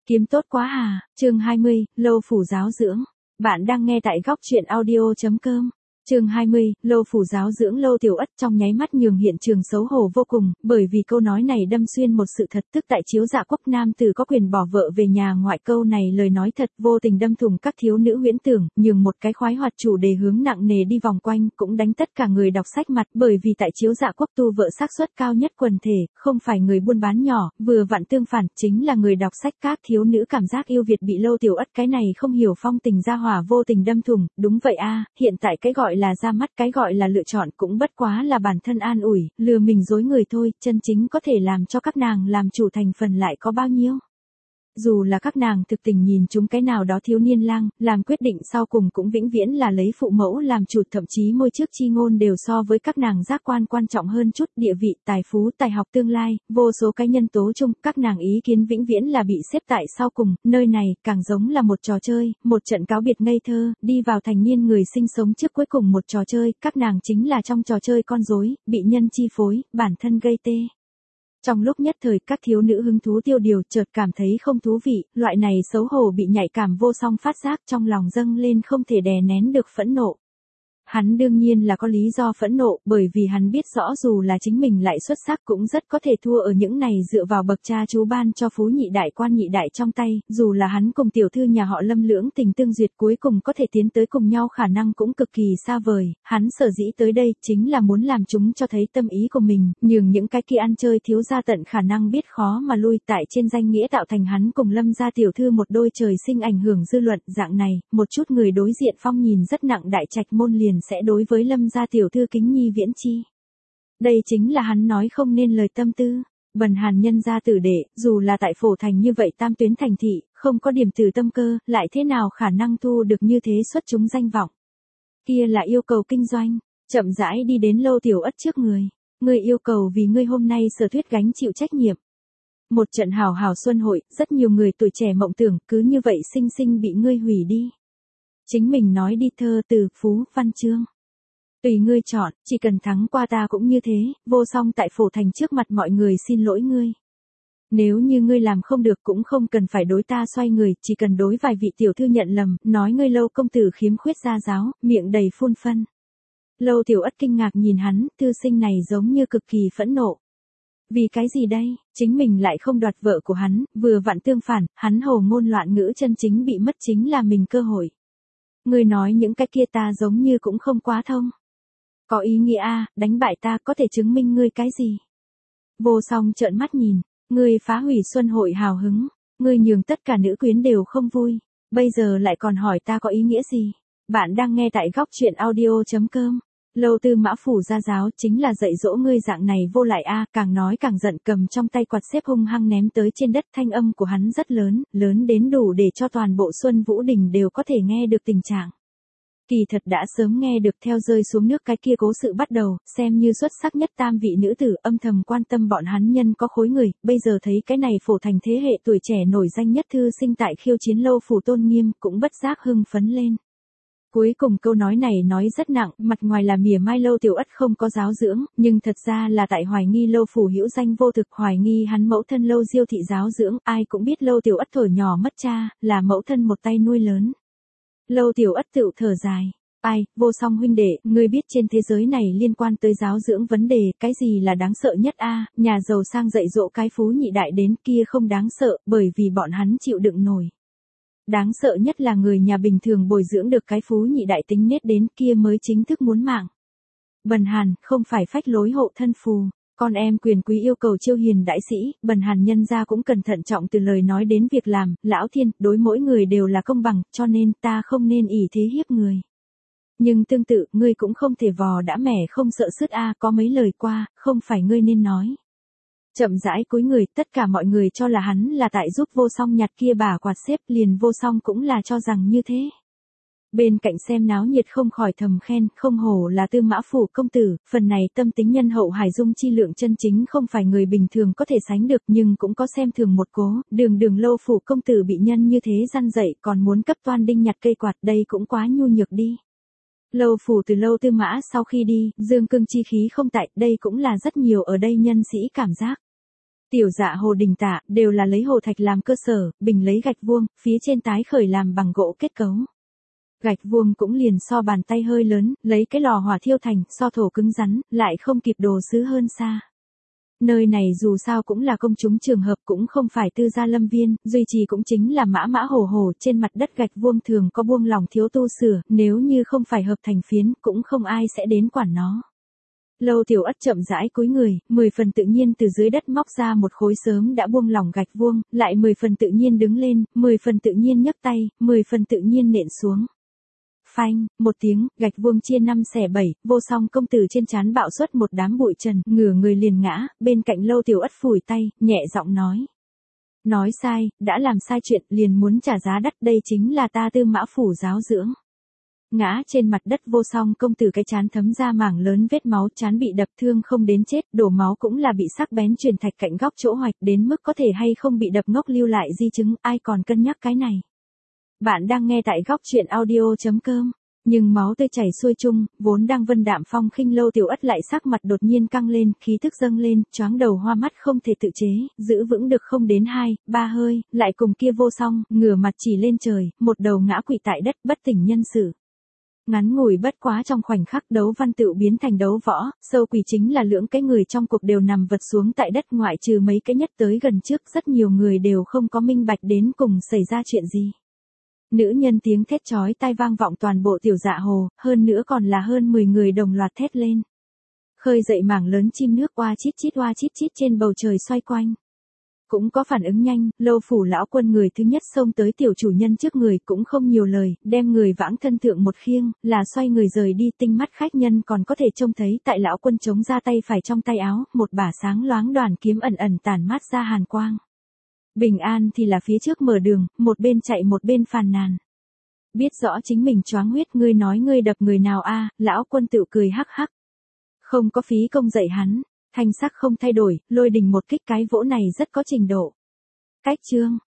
Kiếm tốt quá à, chương 20, Lâu Phủ giáo dưỡng. Bạn đang nghe tại góc truyện audio.com. Chương 20, Lâu Phủ giáo dưỡng. Lâu Tiểu Ất trong nháy mắt nhường hiện trường xấu hổ vô cùng, bởi vì câu nói này đâm xuyên một sự thật, tức tại chiếu dạ quốc nam tử có quyền bỏ vợ về nhà ngoại. Câu này lời nói thật vô tình đâm thủng các thiếu nữ huyễn tưởng, nhường một cái khoái hoạt chủ đề hướng nặng nề đi vòng quanh, cũng đánh tất cả người đọc sách mặt, bởi vì tại chiếu dạ quốc tu vợ xác suất cao nhất quần thể, không phải người buôn bán nhỏ, vừa vặn tương phản, chính là người đọc sách. Các thiếu nữ cảm giác yêu Việt bị Lâu Tiểu Ất cái này không hiểu phong tình gia hỏa vô tình đâm thủng. Đúng vậy a, hiện tại cái gọi là ra mắt, cái gọi là lựa chọn cũng bất quá là bản thân an ủi, lừa mình dối người thôi, chân chính có thể làm cho các nàng làm chủ thành phần lại có bao nhiêu. Dù là các nàng thực tình nhìn chúng cái nào đó thiếu niên lang, làm quyết định sau cùng cũng vĩnh viễn là lấy phụ mẫu làm chủ, thậm chí môi trước chi ngôn đều so với các nàng giác quan quan trọng hơn chút, địa vị, tài phú, tài học, tương lai, vô số cái nhân tố chung, các nàng ý kiến vĩnh viễn là bị xếp tại sau cùng. Nơi này càng giống là một trò chơi, một trận cáo biệt ngây thơ, đi vào thành niên người sinh sống trước cuối cùng một trò chơi, các nàng chính là trong trò chơi con rối, bị nhân chi phối, bản thân gây tê. Trong lúc nhất thời các thiếu nữ hứng thú tiêu điều, chợt cảm thấy không thú vị, loại này xấu hổ bị nhạy cảm vô song phát giác, trong lòng dâng lên không thể đè nén được phẫn nộ. Hắn đương nhiên là có lý do phẫn nộ, bởi vì hắn biết rõ dù là chính mình lại xuất sắc cũng rất có thể thua ở những này dựa vào bậc cha chú ban cho phú nhị đại quan nhị đại trong tay, dù là hắn cùng tiểu thư nhà họ Lâm lưỡng tình tương duyệt cuối cùng có thể tiến tới cùng nhau khả năng cũng cực kỳ xa vời. Hắn sở dĩ tới đây chính là muốn làm chúng cho thấy tâm ý của mình, nhường những cái kia ăn chơi thiếu gia tận khả năng biết khó mà lui, tại trên danh nghĩa tạo thành hắn cùng Lâm gia tiểu thư một đôi trời sinh ảnh hưởng dư luận. Dạng này, một chút người đối diện phong nhìn rất nặng đại trạch môn liền sẽ đối với Lâm gia tiểu thư kính nhi viễn chi. Đây chính là hắn nói không nên lời tâm tư. Bần Hàn nhân gia tử đệ, dù là tại phổ thành như vậy tam tuyến thành thị, không có điểm từ tâm cơ, lại thế nào khả năng thu được như thế xuất chúng danh vọng. Kia là yêu cầu kinh doanh. Chậm rãi đi đến Lâu Tiểu Ất trước người. Ngươi yêu cầu vì ngươi hôm nay sở thuyết gánh chịu trách nhiệm. Một trận hào hào xuân hội, rất nhiều người tuổi trẻ mộng tưởng, cứ như vậy sinh sinh bị ngươi hủy đi. Chính mình nói đi, thơ từ, phú, văn chương. Tùy ngươi chọn, chỉ cần thắng qua ta cũng như thế, vô song tại phổ thành trước mặt mọi người xin lỗi ngươi. Nếu như ngươi làm không được cũng không cần phải đối ta xoay người, chỉ cần đối vài vị tiểu thư nhận lầm, nói ngươi Lâu công tử khiếm khuyết gia giáo, miệng đầy phun phân. Lâu Tiểu Ất kinh ngạc nhìn hắn, thư sinh này giống như cực kỳ phẫn nộ. Vì cái gì đây, chính mình lại không đoạt vợ của hắn, vừa vặn tương phản, hắn hồ ngôn loạn ngữ chân chính bị mất chính là mình cơ hội. Ngươi nói những cái kia ta giống như cũng không quá thông. Có ý nghĩa a, đánh bại ta có thể chứng minh ngươi cái gì? Vô song trợn mắt nhìn, ngươi phá hủy xuân hội hào hứng, ngươi nhường tất cả nữ quyến đều không vui, bây giờ lại còn hỏi ta có ý nghĩa gì? Bạn đang nghe tại góc truyện audio.com. Lâu Tư Mã phủ gia giáo chính là dạy dỗ ngươi dạng này vô lại a, càng nói càng giận, cầm trong tay quạt xếp hung hăng ném tới trên đất, thanh âm của hắn rất lớn, lớn đến đủ để cho toàn bộ Xuân Vũ Đình đều có thể nghe được tình trạng. Kỳ thật đã sớm nghe được theo rơi xuống nước cái kia cố sự bắt đầu, xem như xuất sắc nhất tam vị nữ tử, âm thầm quan tâm bọn hắn nhân có khối người, bây giờ thấy cái này phổ thành thế hệ tuổi trẻ nổi danh nhất thư sinh tại khiêu chiến Lâu phủ tôn nghiêm, cũng bất giác hưng phấn lên. Cuối cùng câu nói này nói rất nặng, mặt ngoài là mỉa mai Lâu Tiểu Ất không có giáo dưỡng, nhưng thật ra là tại hoài nghi Lâu phủ hữu danh vô thực, hoài nghi hắn mẫu thân Lâu Diêu thị giáo dưỡng. Ai cũng biết Lâu Tiểu Ất thổi nhỏ mất cha, là mẫu thân một tay nuôi lớn. Lâu Tiểu Ất tự thở dài. Ai, Vô song huynh đệ, ngươi biết trên thế giới này liên quan tới giáo dưỡng vấn đề, cái gì là đáng sợ nhất a? Nhà giàu sang dạy dỗ cái phú nhị đại đến kia không đáng sợ, bởi vì bọn hắn chịu đựng nổi. Đáng sợ nhất là người nhà bình thường bồi dưỡng được cái phú nhị đại tính nết đến kia mới chính thức muốn mạng. Bần Hàn, không phải phách lối hộ thân phù. Con em quyền quý yêu cầu chiêu hiền đại sĩ, Bần Hàn nhân gia cũng cần thận trọng từ lời nói đến việc làm, lão thiên, đối mỗi người đều là công bằng, cho nên ta không nên ỷ thế hiếp người. Nhưng tương tự, ngươi cũng không thể vò đã mẻ không sợ sứt a, có mấy lời qua, không phải ngươi nên nói. Chậm rãi cúi người, tất cả mọi người cho là hắn là tại giúp Vô song nhặt kia bà quạt xếp, liền Vô song cũng là cho rằng như thế. Bên cạnh xem náo nhiệt không khỏi thầm khen, không hổ là Tư Mã phủ công tử, phần này tâm tính nhân hậu hải dung chi lượng chân chính không phải người bình thường có thể sánh được, nhưng cũng có xem thường một cố, đường Lâu phủ công tử bị nhân như thế răn dậy còn muốn cấp toan đinh nhặt cây quạt, đây cũng quá nhu nhược đi. Lâu phủ từ Lâu Tư Mã sau khi đi, dương cương chi khí không tại, đây cũng là rất nhiều ở đây nhân sĩ cảm giác. Tiểu Dạ Hồ đình tạ, đều là lấy hồ thạch làm cơ sở, bình lấy gạch vuông, phía trên tái khởi làm bằng gỗ kết cấu. Gạch vuông cũng liền so bàn tay hơi lớn, lấy cái lò hỏa thiêu thành, so thổ cứng rắn, lại không kịp đồ sứ hơn xa. Nơi này dù sao cũng là công chúng trường hợp, cũng không phải tư gia lâm viên, duy trì cũng chính là mã mã hồ hồ, trên mặt đất gạch vuông thường có buông lòng thiếu tu sửa, nếu như không phải hợp thành phiến, cũng không ai sẽ đến quản nó. Lâu Tiểu Ất chậm rãi cúi người, 10 phần tự nhiên từ dưới đất móc ra một khối sớm đã buông lỏng gạch vuông, lại 10 phần tự nhiên đứng lên, 10 phần tự nhiên nhấc tay, 10 phần tự nhiên nện xuống. Phanh, một tiếng, gạch vuông chia 5 xẻ 7, Vô Song công tử trên trán bạo xuất một đám bụi trần, ngửa người liền ngã, bên cạnh Lâu Tiểu Ất phủi tay, nhẹ giọng nói. Nói sai, đã làm sai chuyện, liền muốn trả giá đắt, đây chính là ta Tư Mã phủ giáo dưỡng. Ngã trên mặt đất Vô Song công tử cái trán thấm ra mảng lớn vết máu, trán bị đập thương không đến chết, đổ máu cũng là bị sắc bén truyền thạch cạnh góc chỗ hoạch, đến mức có thể hay không bị đập ngốc lưu lại di chứng, ai còn cân nhắc cái này. Bạn đang nghe tại góc truyện audio.com, nhưng máu tươi chảy xuôi chung, vốn đang vân đạm phong khinh Lâu Tiểu Ất lại sắc mặt đột nhiên căng lên, khí tức dâng lên, choáng đầu hoa mắt không thể tự chế, giữ vững được không đến 2, 3 hơi, lại cùng kia Vô Song, ngửa mặt chỉ lên trời, một đầu ngã quỵ tại đất, bất tỉnh nhân sự. Ngắn ngủi bất quá trong khoảnh khắc đấu văn tựu biến thành đấu võ, sâu quỷ chính là lưỡng cái người trong cuộc đều nằm vật xuống tại đất, ngoại trừ mấy cái nhất tới gần trước, rất nhiều người đều không có minh bạch đến cùng xảy ra chuyện gì. Nữ nhân tiếng thét chói tai vang vọng toàn bộ Tiểu Dạ Hồ, hơn nữa còn là hơn 10 người đồng loạt thét lên. Khơi dậy mảng lớn chim nước oa chít chít trên bầu trời xoay quanh. Cũng có phản ứng nhanh, Lâu phủ lão quân người thứ nhất xông tới tiểu chủ nhân trước người, cũng không nhiều lời, đem người vãng thân thượng một khiêng, là xoay người rời đi. Tinh mắt khách nhân còn có thể trông thấy tại lão quân chống ra tay phải trong tay áo, một bả sáng loáng đoàn kiếm ẩn ẩn tản mát ra hàn quang. Bình An thì là phía trước mở đường, một bên chạy một bên phàn nàn. Biết rõ chính mình choáng huyết, ngươi nói ngươi đập người nào a? Lão quân tự cười hắc hắc. Không có phí công dạy hắn, thanh sắc không thay đổi, Lôi Đình một kích cái vỗ này rất có trình độ. Cách chương